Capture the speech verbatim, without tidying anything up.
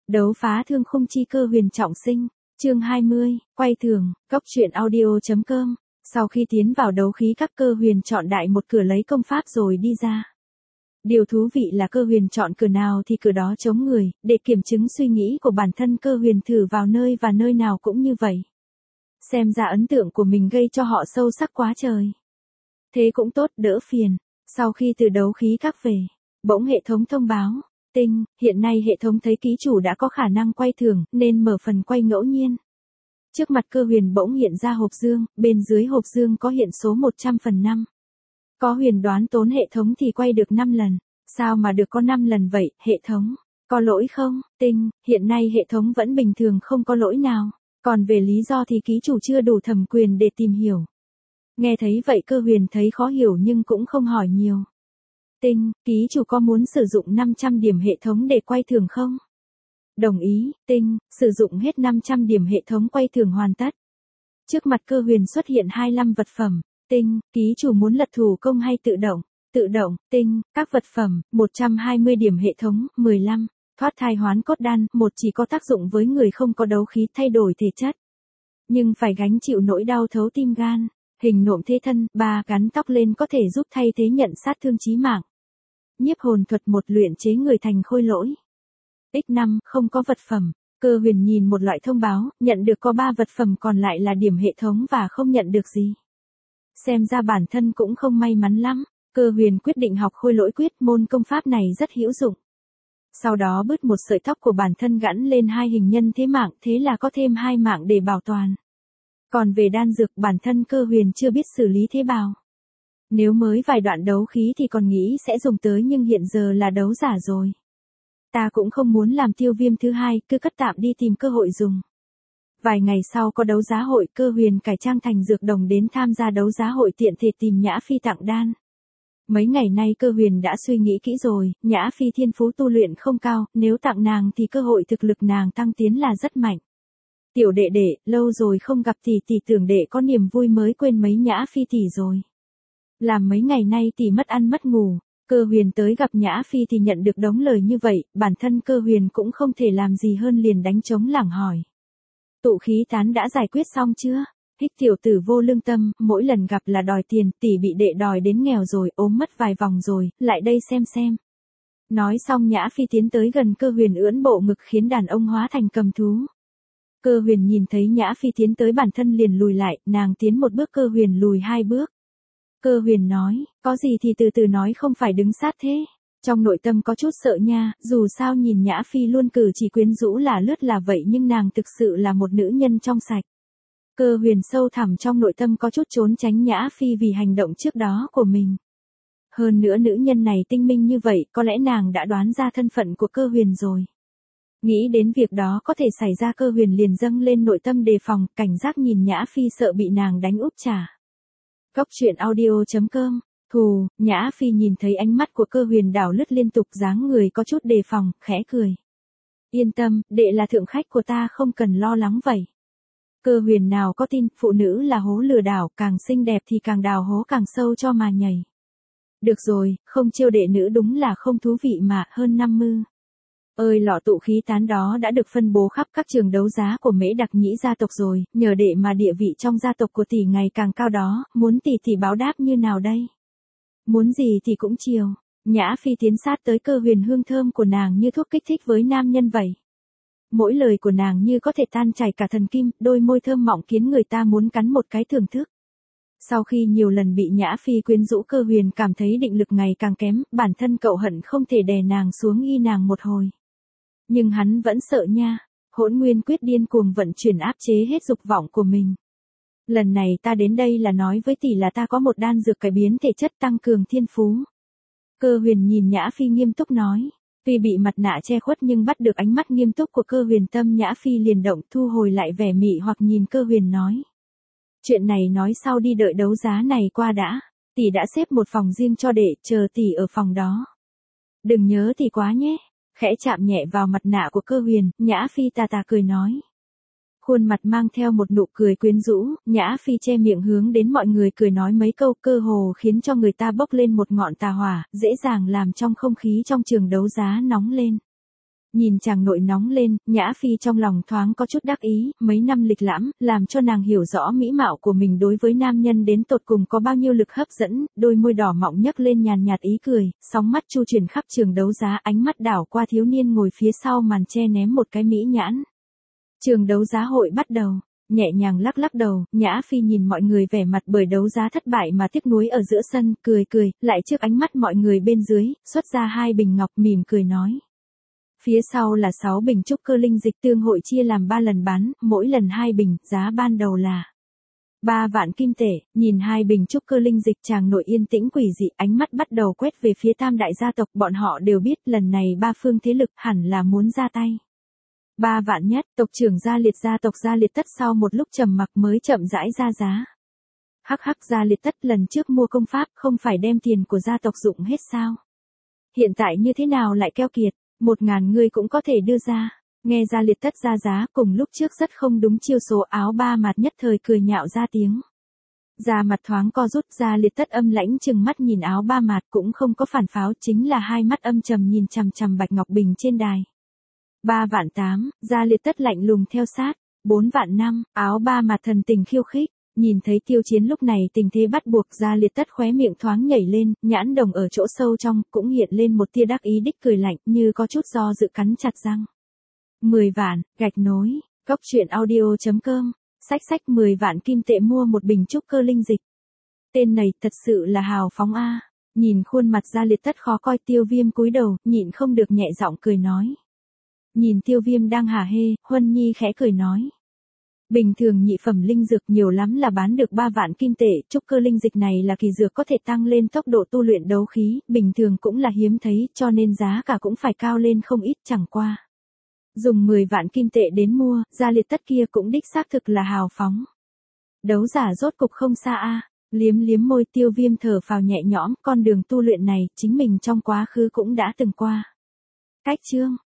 Đấu phá thương khung chi cơ huyền trọng sinh, chương hai mươi, quay thường, góc truyện audio.com. Sau khi tiến vào đấu khí các cơ huyền chọn đại một cửa lấy công pháp rồi đi ra. Điều thú vị là cơ huyền chọn cửa nào thì cửa đó chống người, để kiểm chứng suy nghĩ của bản thân cơ huyền thử vào nơi và nơi nào cũng như vậy. Xem ra ấn tượng của mình gây cho họ sâu sắc quá trời. Thế cũng tốt, đỡ phiền. Sau khi từ đấu khí các về, bỗng hệ thống thông báo. Tinh, hiện nay hệ thống thấy ký chủ đã có khả năng quay thường, nên mở phần quay ngẫu nhiên. Trước mặt cơ huyền bỗng hiện ra hộp dương, bên dưới hộp dương có hiện số một trăm phần năm. Có huyền đoán tốn hệ thống thì quay được năm lần. Sao mà được có năm lần vậy, hệ thống? Có lỗi không? Tinh, hiện nay hệ thống vẫn bình thường không có lỗi nào. Còn về lý do thì ký chủ chưa đủ thẩm quyền để tìm hiểu. Nghe thấy vậy cơ huyền thấy khó hiểu nhưng cũng không hỏi nhiều. Tinh, ký chủ có muốn sử dụng năm trăm điểm hệ thống để quay thường không? Đồng ý. Tinh, sử dụng hết năm trăm điểm hệ thống quay thường hoàn tất. Trước mặt cơ huyền xuất hiện hai mươi lăm vật phẩm. Tinh, ký chủ muốn lật thủ công hay tự động? Tự động. Tinh, các vật phẩm, một trăm hai mươi điểm hệ thống, mười lăm. Thoát thai hoán cốt đan, một chỉ có tác dụng với người không có đấu khí thay đổi thể chất. Nhưng phải gánh chịu nỗi đau thấu tim gan. Hình nộm thế thân, ba gắn tóc lên có thể giúp thay thế nhận sát thương chí mạng. Nhiếp hồn thuật một luyện chế người thành khôi lỗi. X năm, không có vật phẩm. Cơ huyền nhìn một loại thông báo, nhận được có ba vật phẩm còn lại là điểm hệ thống và không nhận được gì. Xem ra bản thân cũng không may mắn lắm. Cơ huyền quyết định học khôi lỗi quyết, môn công pháp này rất hữu dụng. Sau đó bứt một sợi tóc của bản thân gắn lên hai hình nhân thế mạng, thế là có thêm hai mạng để bảo toàn. Còn về đan dược bản thân cơ huyền chưa biết xử lý thế nào. Nếu mới vài đoạn đấu khí thì còn nghĩ sẽ dùng tới nhưng hiện giờ là đấu giả rồi. Ta cũng không muốn làm tiêu viêm thứ hai, cứ cất tạm đi tìm cơ hội dùng. Vài ngày sau có đấu giá hội, cơ huyền cải trang thành dược đồng đến tham gia đấu giá hội tiện thể tìm Nhã Phi tặng đan. Mấy ngày nay cơ huyền đã suy nghĩ kỹ rồi, Nhã Phi thiên phú tu luyện không cao, nếu tặng nàng thì cơ hội thực lực nàng tăng tiến là rất mạnh. Tiểu đệ đệ, lâu rồi không gặp tỷ tỷ, tưởng đệ có niềm vui mới quên mấy Nhã Phi tỷ rồi. Làm mấy ngày nay tỷ mất ăn mất ngủ, cơ huyền tới gặp Nhã Phi thì nhận được đống lời như vậy, bản thân cơ huyền cũng không thể làm gì hơn liền đánh trống lảng hỏi. Tụ khí tán đã giải quyết xong chưa? Hích tiểu tử vô lương tâm, mỗi lần gặp là đòi tiền, tỷ bị đệ đòi đến nghèo rồi, ốm mất vài vòng rồi, lại đây xem xem. Nói xong Nhã Phi tiến tới gần cơ huyền ưỡn bộ ngực khiến đàn ông hóa thành cầm thú. Cơ huyền nhìn thấy Nhã Phi tiến tới bản thân liền lùi lại, nàng tiến một bước cơ huyền lùi hai bước. Cơ huyền nói, có gì thì từ từ nói, không phải đứng sát thế. Trong nội tâm có chút sợ nha, dù sao nhìn Nhã Phi luôn cử chỉ quyến rũ là lướt là vậy nhưng nàng thực sự là một nữ nhân trong sạch. Cơ huyền sâu thẳm trong nội tâm có chút trốn tránh Nhã Phi vì hành động trước đó của mình. Hơn nữa nữ nhân này tinh minh như vậy, có lẽ nàng đã đoán ra thân phận của cơ huyền rồi. Nghĩ đến việc đó có thể xảy ra, cơ huyền liền dâng lên nội tâm đề phòng, cảnh giác nhìn Nhã Phi sợ bị nàng đánh úp trả. Góc truyện audio.com. Thù, Nhã Phi nhìn thấy ánh mắt của cơ huyền đảo lướt liên tục, dáng người có chút đề phòng, khẽ cười. Yên tâm, đệ là thượng khách của ta, không cần lo lắng vậy. Cơ huyền nào có tin, phụ nữ là hố lừa đảo, càng xinh đẹp thì càng đào hố càng sâu cho mà nhảy. Được rồi, không chiêu đệ nữ đúng là không thú vị mà, hơn năm mươi. Ơi lọ tụ khí tán đó đã được phân bố khắp các trường đấu giá của Mễ Đặc Nhĩ gia tộc rồi, nhờ đệ mà địa vị trong gia tộc của tỷ ngày càng cao đó, muốn tỷ tỷ báo đáp như nào đây? Muốn gì thì cũng chiều. Nhã Phi tiến sát tới cơ huyền, hương thơm của nàng như thuốc kích thích với nam nhân vậy. Mỗi lời của nàng như có thể tan chảy cả thần kim, đôi môi thơm mọng khiến người ta muốn cắn một cái thưởng thức. Sau khi nhiều lần bị Nhã Phi quyến rũ, cơ huyền cảm thấy định lực ngày càng kém, bản thân cậu hận không thể đè nàng xuống y nàng một hồi. Nhưng hắn vẫn sợ nha, Hỗn Nguyên quyết điên cuồng vận chuyển áp chế hết dục vọng của mình. Lần này ta đến đây là nói với tỷ là ta có một đan dược cải biến thể chất tăng cường thiên phú. Cơ huyền nhìn Nhã Phi nghiêm túc nói. Tuy bị mặt nạ che khuất nhưng bắt được ánh mắt nghiêm túc của cơ huyền, tâm Nhã Phi liền động, thu hồi lại vẻ mị hoặc nhìn cơ huyền nói. Chuyện này nói sau đi, đợi đấu giá này qua đã. Tỷ đã xếp một phòng riêng cho đệ, chờ tỷ ở phòng đó. Đừng nhớ tỷ quá nhé. Khẽ chạm nhẹ vào mặt nạ của cơ huyền, Nhã Phi tà tà cười nói. Khuôn mặt mang theo một nụ cười quyến rũ, Nhã Phi che miệng hướng đến mọi người cười nói mấy câu, cơ hồ khiến cho người ta bốc lên một ngọn tà hỏa, dễ dàng làm trong không khí trong trường đấu giá nóng lên. Nhìn chàng nội nóng lên, Nhã Phi trong lòng thoáng có chút đắc ý, mấy năm lịch lãm, làm cho nàng hiểu rõ mỹ mạo của mình đối với nam nhân đến tột cùng có bao nhiêu lực hấp dẫn, đôi môi đỏ mọng nhấc lên nhàn nhạt ý cười, sóng mắt chu chuyển khắp trường đấu giá, ánh mắt đảo qua thiếu niên ngồi phía sau màn che ném một cái mỹ nhãn. Trường đấu giá hội bắt đầu. Nhẹ nhàng lắc lắc đầu, Nhã Phi nhìn mọi người vẻ mặt bởi đấu giá thất bại mà tiếc nuối ở giữa sân, cười cười, lại trước ánh mắt mọi người bên dưới, xuất ra hai bình ngọc mỉm cười nói. Phía sau là sáu bình trúc cơ linh dịch tương hội chia làm ba lần bán, mỗi lần hai bình, giá ban đầu là ba vạn kim tệ. Nhìn hai bình trúc cơ linh dịch, chàng nội yên tĩnh quỷ dị, ánh mắt bắt đầu quét về phía tam đại gia tộc, bọn họ đều biết lần này ba phương thế lực hẳn là muốn ra tay. Ba vạn nhất, tộc trưởng Gia Liệt gia tộc Gia Liệt Tất sau một lúc trầm mặc mới chậm rãi ra giá. Hắc hắc, Gia Liệt Tất lần trước mua công pháp không phải đem tiền của gia tộc dụng hết sao? Hiện tại như thế nào lại keo kiệt, một ngàn người cũng có thể đưa ra. Nghe Gia Liệt Tất ra giá, cùng lúc trước rất không đúng chiêu số, Áo Ba Mặt nhất thời cười nhạo ra tiếng. Da mặt thoáng co rút, Gia Liệt Tất âm lãnh chừng mắt nhìn Áo Ba Mặt, cũng không có phản pháo, chính là hai mắt âm trầm nhìn chằm chằm Bạch Ngọc Bình trên đài. Ba vạn tám, Gia Liệt Tất lạnh lùng theo sát. Bốn vạn năm, Áo Ba Mặt thần tình khiêu khích. Nhìn thấy Tiêu Chiến lúc này tình thế bắt buộc, Gia Liệt Tất khóe miệng thoáng nhảy lên, nhãn đồng ở chỗ sâu trong cũng hiện lên một tia đắc ý đích cười lạnh, như có chút do dự cắn chặt răng. Mười vạn, gạch nối, cốc truyện audio chấm com, sách sách mười vạn kim tệ mua một bình trúc cơ linh dịch. Tên này thật sự là hào phóng a. Nhìn khuôn mặt Gia Liệt Tất khó coi, Tiêu Viêm cúi đầu, nhịn không được nhẹ giọng cười nói. Nhìn Tiêu Viêm đang hả hê, Huân Nhi khẽ cười nói. Bình thường nhị phẩm linh dược nhiều lắm là bán được ba vạn kim tệ, trúc cơ linh dịch này là kỳ dược có thể tăng lên tốc độ tu luyện đấu khí, bình thường cũng là hiếm thấy, cho nên giá cả cũng phải cao lên không ít, chẳng qua. Dùng mười vạn kim tệ đến mua, Gia Liệt Tất kia cũng đích xác thực là hào phóng. Đấu giả rốt cục không xa a. Liếm liếm môi, Tiêu Viêm thở phào nhẹ nhõm, con đường tu luyện này, chính mình trong quá khứ cũng đã từng qua. Cách chương